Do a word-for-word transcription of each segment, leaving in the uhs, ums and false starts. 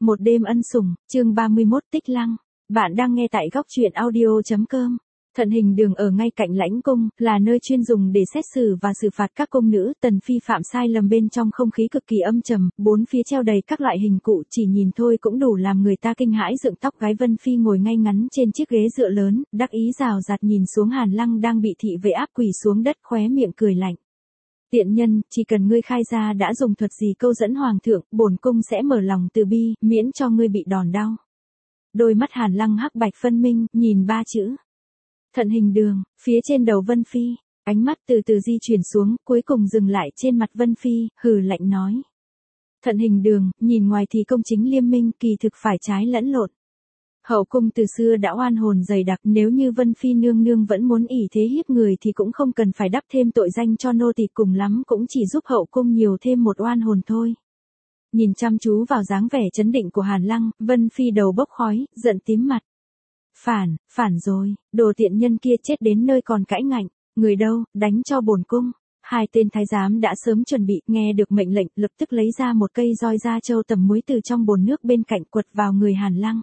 Một đêm ân sủng, chương ba mươi mốt Tích Lăng. Bạn đang nghe tại góc truyện audio chấm com. Thận Hình Đường ở ngay cạnh lãnh cung, là nơi chuyên dùng để xét xử và xử phạt các cung nữ. Tần phi phạm sai lầm bên trong không khí cực kỳ âm trầm, bốn phía treo đầy các loại hình cụ, chỉ nhìn thôi cũng đủ làm người ta kinh hãi dựng tóc gáy. Vân Phi ngồi ngay ngắn trên chiếc ghế dựa lớn, đắc ý rào rạt nhìn xuống Hàn Lăng đang bị thị vệ áp quỳ xuống đất, khóe miệng cười lạnh. Tiện nhân, chỉ cần ngươi khai ra đã dùng thuật gì câu dẫn hoàng thượng, bổn cung sẽ mở lòng từ bi, miễn cho ngươi bị đòn đau. Đôi mắt Hàn Lăng hắc bạch phân minh, nhìn ba chữ. Thận Hình Đường, phía trên đầu Vân Phi, ánh mắt từ từ di chuyển xuống, cuối cùng dừng lại trên mặt Vân Phi, hừ lạnh nói. Thận Hình Đường, nhìn ngoài thì công chính liêm minh, kỳ thực phải trái lẫn lộn. Hậu cung từ xưa đã oan hồn dày đặc, nếu như Vân Phi nương nương vẫn muốn ỷ thế hiếp người thì cũng không cần phải đắp thêm tội danh cho nô tỳ, cùng lắm cũng chỉ giúp hậu cung nhiều thêm một oan hồn thôi. Nhìn chăm chú vào dáng vẻ chấn định của Hàn Lăng, Vân Phi đầu bốc khói, giận tím mặt. Phản, phản rồi, đồ tiện nhân kia chết đến nơi còn cãi ngạnh, người đâu, đánh cho bổn cung. Hai tên thái giám đã sớm chuẩn bị, nghe được mệnh lệnh, lập tức lấy ra một cây roi da trâu tầm muối từ trong bồn nước bên cạnh quật vào người Hàn Lăng.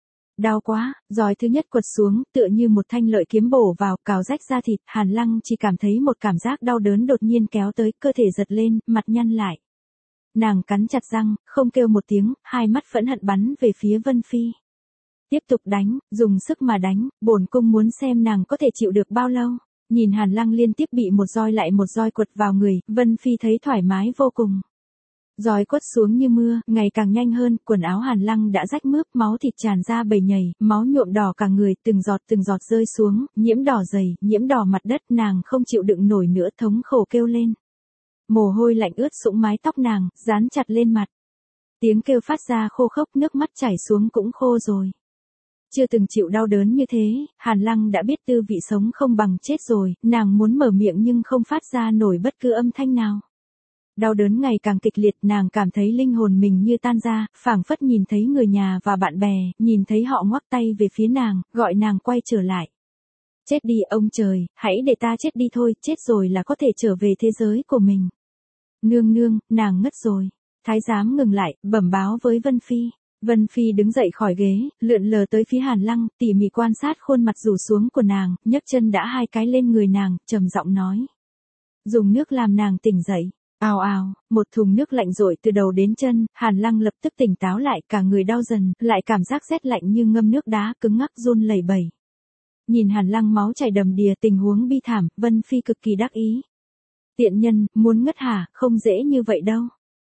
Đau quá, roi thứ nhất quật xuống, tựa như một thanh lợi kiếm bổ vào, cào rách da thịt. Hàn Lăng chỉ cảm thấy một cảm giác đau đớn đột nhiên kéo tới, cơ thể giật lên, mặt nhăn lại. Nàng cắn chặt răng, không kêu một tiếng, hai mắt phẫn hận bắn về phía Vân Phi. Tiếp tục đánh, dùng sức mà đánh, bổn cung muốn xem nàng có thể chịu được bao lâu. Nhìn Hàn Lăng liên tiếp bị một roi lại một roi quật vào người, Vân Phi thấy thoải mái vô cùng. Roi quất xuống như mưa, ngày càng nhanh hơn, quần áo Hàn Lăng đã rách mướp, máu thịt tràn ra bầy nhầy, máu nhuộm đỏ cả người, từng giọt từng giọt rơi xuống, nhiễm đỏ giày, nhiễm đỏ mặt đất. Nàng không chịu đựng nổi nữa, thống khổ kêu lên. Mồ hôi lạnh ướt sũng mái tóc nàng, dán chặt lên mặt. Tiếng kêu phát ra khô khốc, nước mắt chảy xuống cũng khô rồi. Chưa từng chịu đau đớn như thế, Hàn Lăng đã biết tư vị sống không bằng chết rồi, nàng muốn mở miệng nhưng không phát ra nổi bất cứ âm thanh nào. Đau đớn ngày càng kịch liệt, nàng cảm thấy linh hồn mình như tan ra, phảng phất nhìn thấy người nhà và bạn bè, nhìn thấy họ ngoắc tay về phía nàng, gọi nàng quay trở lại. Chết đi ông trời, hãy để ta chết đi thôi, chết rồi là có thể trở về thế giới của mình. Nương nương, nàng ngất rồi. Thái giám ngừng lại, bẩm báo với Vân Phi. Vân Phi đứng dậy khỏi ghế, lượn lờ tới phía Hàn Lăng, tỉ mỉ quan sát khuôn mặt rủ xuống của nàng, nhấc chân đã hai cái lên người nàng, trầm giọng nói. Dùng nước làm nàng tỉnh dậy. Ào ào, một thùng nước lạnh rội từ đầu đến chân, Hàn Lăng lập tức tỉnh táo lại, cả người đau dần, lại cảm giác rét lạnh như ngâm nước đá, cứng ngắc run lẩy bẩy. Nhìn Hàn Lăng máu chảy đầm đìa, tình huống bi thảm, Vân Phi cực kỳ đắc ý. Tiện nhân, muốn ngất hả, không dễ như vậy đâu.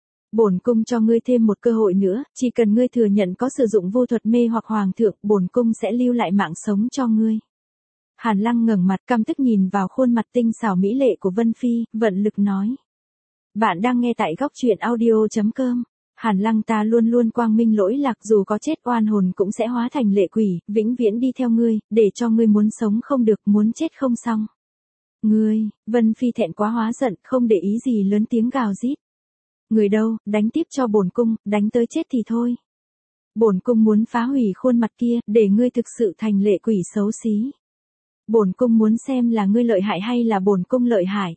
Bổn cung cho ngươi thêm một cơ hội nữa, chỉ cần ngươi thừa nhận có sử dụng vô thuật mê hoặc hoàng thượng, bổn cung sẽ lưu lại mạng sống cho ngươi. Hàn Lăng ngẩng mặt căm tức nhìn vào khuôn mặt tinh xảo mỹ lệ của Vân Phi, vận lực nói. Bạn đang nghe tại góc truyện audio chấm com. Hàn Lăng ta luôn luôn quang minh lỗi lạc, dù có chết oan hồn cũng sẽ hóa thành lệ quỷ, vĩnh viễn đi theo ngươi, để cho ngươi muốn sống không được, muốn chết không xong. Ngươi, Vân Phi thẹn quá hóa giận, không để ý gì lớn tiếng gào rít. Người đâu, đánh tiếp cho bổn cung, đánh tới chết thì thôi. Bổn cung muốn phá hủy khuôn mặt kia, để ngươi thực sự thành lệ quỷ xấu xí. Bổn cung muốn xem là ngươi lợi hại hay là bổn cung lợi hại.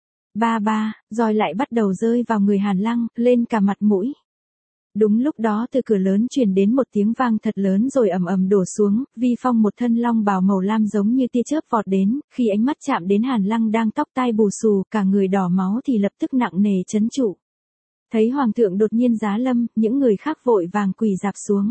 Ba ba, roi lại bắt đầu rơi vào người Hàn Lăng, lên cả mặt mũi. Đúng lúc đó từ cửa lớn truyền đến một tiếng vang thật lớn rồi ầm ầm đổ xuống, Vi Phong một thân long bào màu lam giống như tia chớp vọt đến, khi ánh mắt chạm đến Hàn Lăng đang tóc tai bù xù, cả người đỏ máu thì lập tức nặng nề trấn trụ. Thấy hoàng thượng đột nhiên giá lâm, những người khác vội vàng quỳ rạp xuống.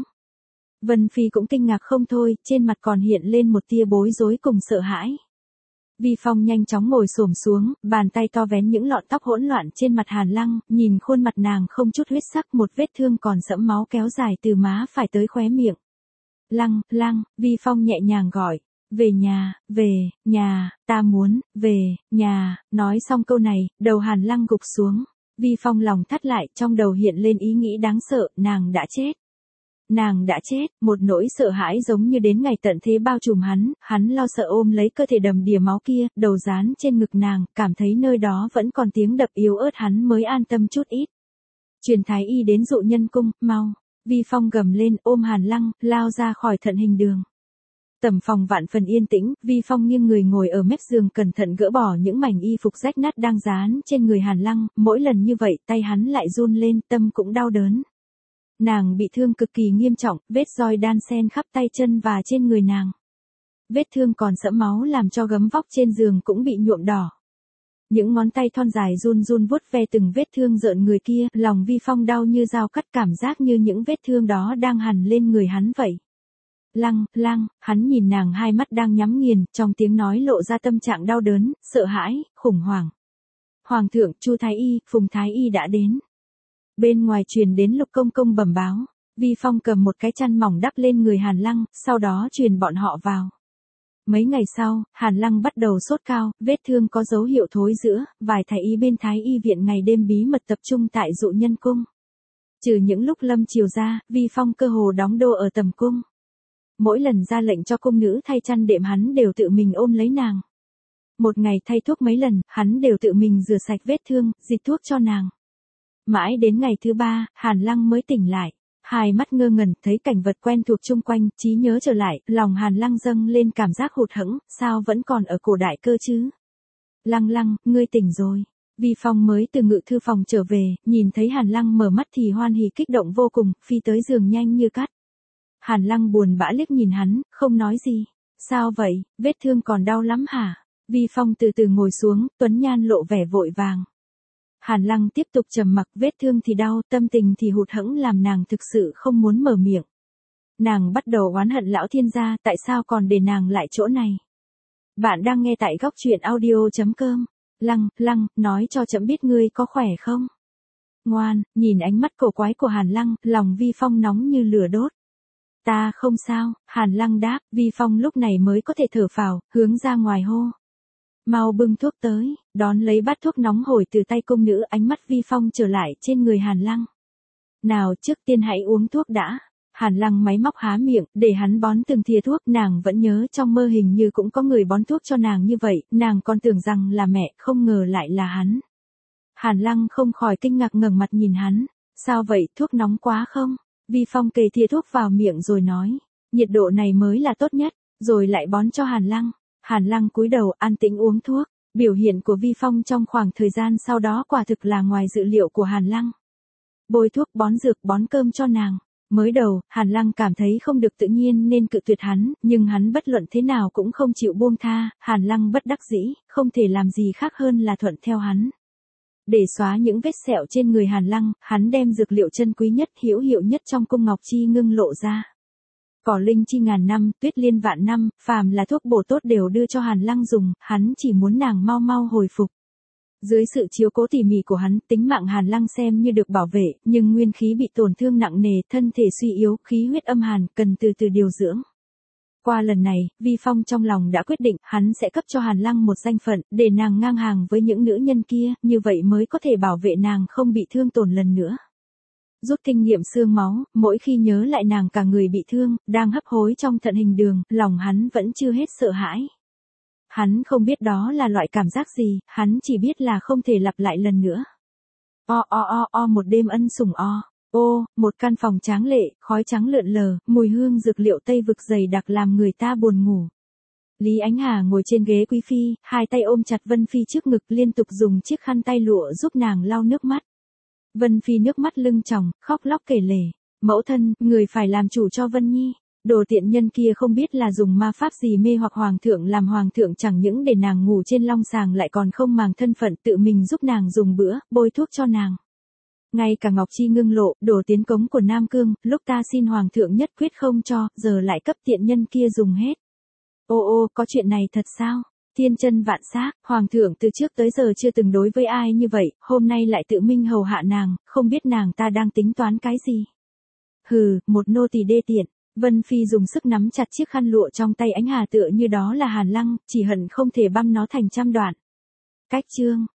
Vân Phi cũng kinh ngạc không thôi, trên mặt còn hiện lên một tia bối rối cùng sợ hãi. Vi Phong nhanh chóng ngồi xổm xuống, bàn tay to vén những lọn tóc hỗn loạn trên mặt Hàn Lăng, nhìn khuôn mặt nàng không chút huyết sắc, một vết thương còn sẫm máu kéo dài từ má phải tới khóe miệng. Lăng, Lăng, Vi Phong nhẹ nhàng gọi. Về nhà, về, nhà, ta muốn, về, nhà. Nói xong câu này, đầu Hàn Lăng gục xuống. Vi Phong lòng thắt lại, trong đầu hiện lên ý nghĩ đáng sợ, nàng đã chết. Nàng đã chết, một nỗi sợ hãi giống như đến ngày tận thế bao trùm hắn, hắn lo sợ ôm lấy cơ thể đầm đìa máu kia, đầu dán trên ngực nàng, cảm thấy nơi đó vẫn còn tiếng đập yếu ớt hắn mới an tâm chút ít. Truyền thái y đến dụ nhân cung, mau. Vi Phong gầm lên, ôm Hàn Lăng, lao ra khỏi Thận Hình Đường. Tầm phòng vạn phần yên tĩnh, Vi Phong nghiêng người ngồi ở mép giường cẩn thận gỡ bỏ những mảnh y phục rách nát đang dán trên người Hàn Lăng, mỗi lần như vậy tay hắn lại run lên, tâm cũng đau đớn. Nàng bị thương cực kỳ nghiêm trọng, vết roi đan xen khắp tay chân và trên người nàng. Vết thương còn sẫm máu làm cho gấm vóc trên giường cũng bị nhuộm đỏ. Những ngón tay thon dài run run vuốt ve từng vết thương rợn người kia, lòng Vi Phong đau như dao cắt, cảm giác như những vết thương đó đang hằn lên người hắn vậy. Lăng, Lăng, hắn nhìn nàng, hai mắt đang nhắm nghiền, trong tiếng nói lộ ra tâm trạng đau đớn, sợ hãi, khủng hoảng. Hoàng thượng, Chu Thái Y, Phùng Thái Y đã đến. Bên ngoài truyền đến Lục Công Công bẩm báo. Vi Phong cầm một cái chăn mỏng đắp lên người Hàn Lăng, sau đó truyền bọn họ vào. Mấy ngày sau, Hàn Lăng bắt đầu sốt cao, vết thương có dấu hiệu thối rữa, vài thái y bên Thái Y viện ngày đêm bí mật tập trung tại Dụ Nhân Cung. Trừ những lúc lâm chiều ra, Vi Phong cơ hồ đóng đô ở tầm cung. Mỗi lần ra lệnh cho cung nữ thay chăn đệm hắn đều tự mình ôm lấy nàng. Một ngày thay thuốc mấy lần, hắn đều tự mình rửa sạch vết thương, dịch thuốc cho nàng. Mãi đến ngày thứ ba, Hàn Lăng mới tỉnh lại. Hai mắt ngơ ngẩn, thấy cảnh vật quen thuộc chung quanh, trí nhớ trở lại, lòng Hàn Lăng dâng lên cảm giác hụt hẫng, sao vẫn còn ở cổ đại cơ chứ? Lăng Lăng, ngươi tỉnh rồi. Vi Phong mới từ ngự thư phòng trở về, nhìn thấy Hàn Lăng mở mắt thì hoan hỉ kích động vô cùng, phi tới giường nhanh như cắt. Hàn Lăng buồn bã liếc nhìn hắn, không nói gì. Sao vậy, vết thương còn đau lắm hả? Vi Phong từ từ ngồi xuống, tuấn nhan lộ vẻ vội vàng. Hàn Lăng tiếp tục trầm mặc, vết thương thì đau, tâm tình thì hụt hẫng làm nàng thực sự không muốn mở miệng. Nàng bắt đầu oán hận lão thiên gia, tại sao còn để nàng lại chỗ này? Bạn đang nghe tại góc truyện audio chấm com. Lăng, Lăng, nói cho trẫm biết ngươi có khỏe không? Ngoan, nhìn ánh mắt cổ quái của Hàn Lăng, lòng Vi Phong nóng như lửa đốt. Ta không sao, Hàn Lăng đáp, Vi Phong lúc này mới có thể thở phào, hướng ra ngoài hô. Mau bưng thuốc tới, đón lấy bát thuốc nóng hổi từ tay công nữ, ánh mắt Vi Phong trở lại trên người Hàn Lăng. Nào, trước tiên hãy uống thuốc đã. Hàn Lăng máy móc há miệng, để hắn bón từng thìa thuốc, nàng vẫn nhớ trong mơ hình như cũng có người bón thuốc cho nàng như vậy, nàng còn tưởng rằng là mẹ, không ngờ lại là hắn. Hàn Lăng không khỏi kinh ngạc ngẩng mặt nhìn hắn, sao vậy, thuốc nóng quá không? Vi Phong kề thìa thuốc vào miệng rồi nói, nhiệt độ này mới là tốt nhất, rồi lại bón cho Hàn Lăng. Hàn Lăng cúi đầu an tĩnh uống thuốc, biểu hiện của Vi Phong trong khoảng thời gian sau đó quả thực là ngoài dự liệu của Hàn Lăng. Bôi thuốc, bón dược, bón cơm cho nàng. Mới đầu, Hàn Lăng cảm thấy không được tự nhiên nên cự tuyệt hắn, nhưng hắn bất luận thế nào cũng không chịu buông tha, Hàn Lăng bất đắc dĩ, không thể làm gì khác hơn là thuận theo hắn. Để xóa những vết sẹo trên người Hàn Lăng, hắn đem dược liệu chân quý nhất, hữu hiệu nhất trong cung Ngọc Chi ngưng lộ ra. Cỏ linh chi ngàn năm, tuyết liên vạn năm, phàm là thuốc bổ tốt đều đưa cho Hàn Lăng dùng, hắn chỉ muốn nàng mau mau hồi phục. Dưới sự chiếu cố tỉ mỉ của hắn, tính mạng Hàn Lăng xem như được bảo vệ, nhưng nguyên khí bị tổn thương nặng nề, thân thể suy yếu, khí huyết âm hàn, cần từ từ điều dưỡng. Qua lần này, Vi Phong trong lòng đã quyết định, hắn sẽ cấp cho Hàn Lăng một danh phận, để nàng ngang hàng với những nữ nhân kia, như vậy mới có thể bảo vệ nàng không bị thương tổn lần nữa. Rút kinh nghiệm xương máu, mỗi khi nhớ lại nàng cả người bị thương, đang hấp hối trong thận hình đường, lòng hắn vẫn chưa hết sợ hãi. Hắn không biết đó là loại cảm giác gì, hắn chỉ biết là không thể lặp lại lần nữa. O o o o một đêm ân sủng o. Ô, một căn phòng tráng lệ, khói trắng lượn lờ, mùi hương dược liệu Tây vực dày đặc làm người ta buồn ngủ. Lý Ánh Hà ngồi trên ghế quý phi, hai tay ôm chặt Vân Phi trước ngực, liên tục dùng chiếc khăn tay lụa giúp nàng lau nước mắt. Vân Phi nước mắt lưng tròng, khóc lóc kể lể. Mẫu thân, người phải làm chủ cho Vân Nhi. Đồ tiện nhân kia không biết là dùng ma pháp gì mê hoặc hoàng thượng, làm hoàng thượng chẳng những để nàng ngủ trên long sàng lại còn không màng thân phận, tự mình giúp nàng dùng bữa, bôi thuốc cho nàng. Ngay cả Ngọc Chi ngưng lộ, đồ tiến cống của Nam Cương, lúc ta xin hoàng thượng nhất quyết không cho, giờ lại cấp tiện nhân kia dùng hết. Ô ô, có chuyện này thật sao? Thiên chân vạn xác, hoàng thượng từ trước tới giờ chưa từng đối với ai như vậy, hôm nay lại tự minh hầu hạ nàng, không biết nàng ta đang tính toán cái gì. Hừ, một nô tỳ đê tiện. Vân Phi dùng sức nắm chặt chiếc khăn lụa trong tay Ánh Hà tựa như đó là Hàn Lăng, chỉ hận không thể băm nó thành trăm đoạn. Cách chương